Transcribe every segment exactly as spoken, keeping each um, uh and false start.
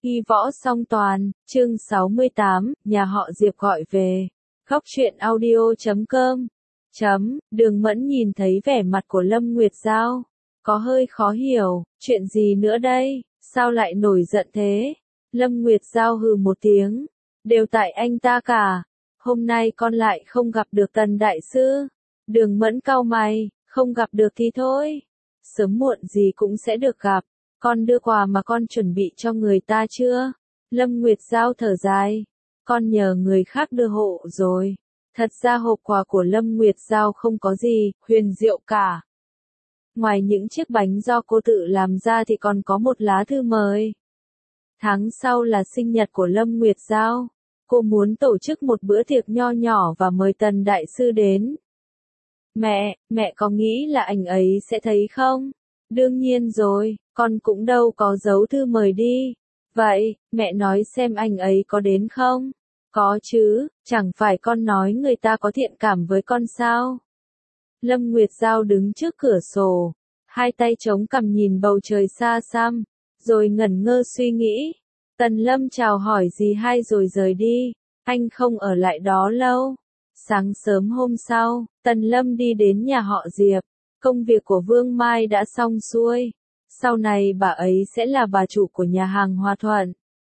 Hy võ song toàn, chương sáu mươi tám, nhà họ Diệp gọi về. Khóc chuyện audio chấm com. Chấm, Đường Mẫn nhìn thấy vẻ mặt của Lâm Nguyệt Giao. Có hơi khó hiểu, chuyện gì nữa đây, sao lại nổi giận thế? Lâm Nguyệt Giao hừ một tiếng. Đều tại anh ta cả. Hôm nay con lại không gặp được Tần Đại Sư. Đường Mẫn cau mày, không gặp được thì thôi. Sớm muộn gì cũng sẽ được gặp. Con đưa quà mà con chuẩn bị cho người ta chưa? Lâm Nguyệt Giao thở dài. Con nhờ người khác đưa hộ rồi. Thật ra hộp quà của Lâm Nguyệt Giao không có gì huyền diệu cả. Ngoài những chiếc bánh do cô tự làm ra thì còn có một lá thư mời. Tháng sau là sinh nhật của Lâm Nguyệt Giao. Cô muốn tổ chức một bữa tiệc nho nhỏ và mời Tần Đại Sư đến. Mẹ, mẹ có nghĩ là anh ấy sẽ thấy không? Đương nhiên rồi, con cũng đâu có giấu thư mời đi. Vậy, mẹ nói xem anh ấy có đến không? Có chứ, chẳng phải con nói người ta có thiện cảm với con sao? Lâm Nguyệt Giao đứng trước cửa sổ, hai tay chống cằm nhìn bầu trời xa xăm, rồi ngẩn ngơ suy nghĩ. Tần Lâm chào hỏi gì hay rồi rời đi, anh không ở lại đó lâu. Sáng sớm hôm sau, Tần Lâm đi đến nhà họ Diệp. Công việc của Vương Mai đã xong xuôi. Sau này bà ấy sẽ là bà chủ của nhà hàng Hòa Thuận.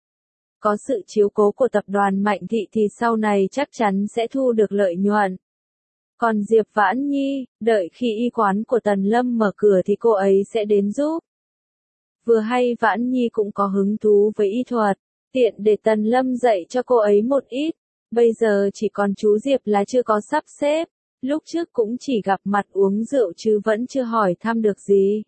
Có sự chiếu cố của tập đoàn Mạnh Thị thì sau này chắc chắn sẽ thu được lợi nhuận. Còn Diệp Vãn Nhi, đợi khi y quán của Tần Lâm mở cửa thì cô ấy sẽ đến giúp. Vừa hay Vãn Nhi cũng có hứng thú với y thuật, tiện để Tần Lâm dạy cho cô ấy một ít. Bây giờ chỉ còn chú Diệp là chưa có sắp xếp. Lúc trước cũng chỉ gặp mặt uống rượu chứ vẫn chưa hỏi thăm được gì.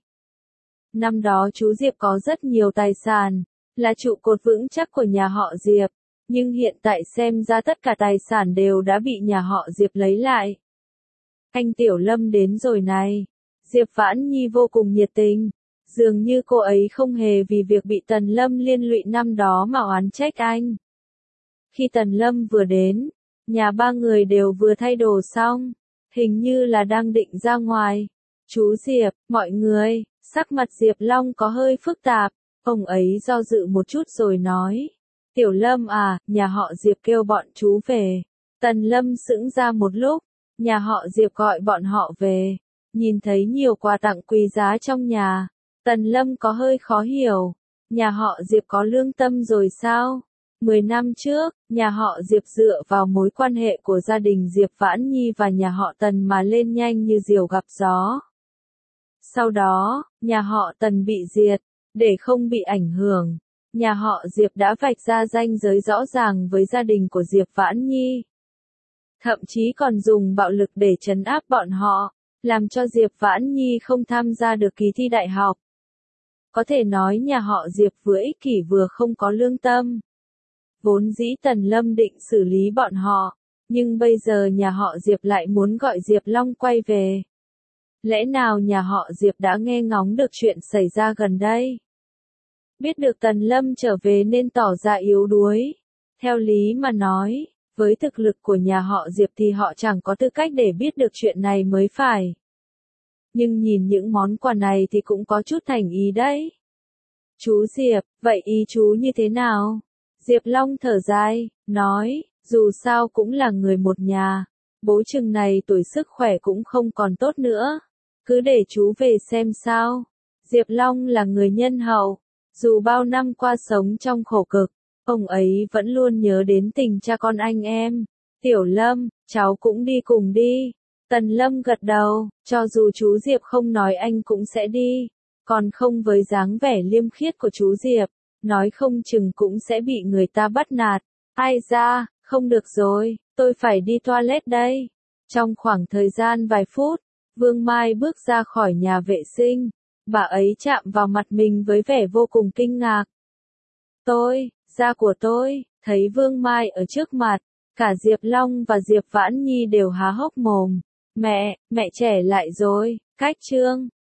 Năm đó chú Diệp có rất nhiều tài sản, là trụ cột vững chắc của nhà họ Diệp, nhưng hiện tại xem ra tất cả tài sản đều đã bị nhà họ Diệp lấy lại. Anh Tiểu Lâm đến rồi này. Diệp Vãn Nhi vô cùng nhiệt tình, dường như cô ấy không hề vì việc bị Tần Lâm liên lụy năm đó mà oán trách anh. Khi Tần Lâm vừa đến, nhà ba người đều vừa thay đồ xong. Hình như là đang định ra ngoài. Chú Diệp, mọi người, sắc mặt Diệp Long có hơi phức tạp, ông ấy do dự một chút rồi nói. Tiểu Lâm à, nhà họ Diệp kêu bọn chú về. Tần Lâm sững ra một lúc, nhà họ Diệp gọi bọn họ về. Nhìn thấy nhiều quà tặng quý giá trong nhà, Tần Lâm có hơi khó hiểu. Nhà họ Diệp có lương tâm rồi sao? Mười năm trước, nhà họ Diệp dựa vào mối quan hệ của gia đình Diệp Vãn Nhi và nhà họ Tần mà lên nhanh như diều gặp gió. Sau đó, nhà họ Tần bị diệt, để không bị ảnh hưởng, nhà họ Diệp đã vạch ra ranh giới rõ ràng với gia đình của Diệp Vãn Nhi. Thậm chí còn dùng bạo lực để trấn áp bọn họ, làm cho Diệp Vãn Nhi không tham gia được kỳ thi đại học. Có thể nói nhà họ Diệp vừa ích kỷ vừa không có lương tâm. Vốn dĩ Tần Lâm định xử lý bọn họ, nhưng bây giờ nhà họ Diệp lại muốn gọi Diệp Long quay về. Lẽ nào nhà họ Diệp đã nghe ngóng được chuyện xảy ra gần đây? Biết được Tần Lâm trở về nên tỏ ra yếu đuối. Theo lý mà nói, với thực lực của nhà họ Diệp thì họ chẳng có tư cách để biết được chuyện này mới phải. Nhưng nhìn những món quà này thì cũng có chút thành ý đấy. Chú Diệp, vậy ý chú như thế nào? Diệp Long thở dài, nói, dù sao cũng là người một nhà, bố chừng này tuổi sức khỏe cũng không còn tốt nữa, cứ để chú về xem sao. Diệp Long là người nhân hậu, dù bao năm qua sống trong khổ cực, ông ấy vẫn luôn nhớ đến tình cha con anh em. Tiểu Lâm, cháu cũng đi cùng đi. Tần Lâm gật đầu, cho dù chú Diệp không nói anh cũng sẽ đi, còn không với dáng vẻ liêm khiết của chú Diệp. Nói không chừng cũng sẽ bị người ta bắt nạt. Ai ra, không được rồi, tôi phải đi toilet đây. Trong khoảng thời gian vài phút, Vương Mai bước ra khỏi nhà vệ sinh. Bà ấy chạm vào mặt mình với vẻ vô cùng kinh ngạc. Tôi, da của tôi, thấy Vương Mai ở trước mặt, cả Diệp Long và Diệp Vãn Nhi đều há hốc mồm. Mẹ, mẹ trẻ lại rồi, cách chương.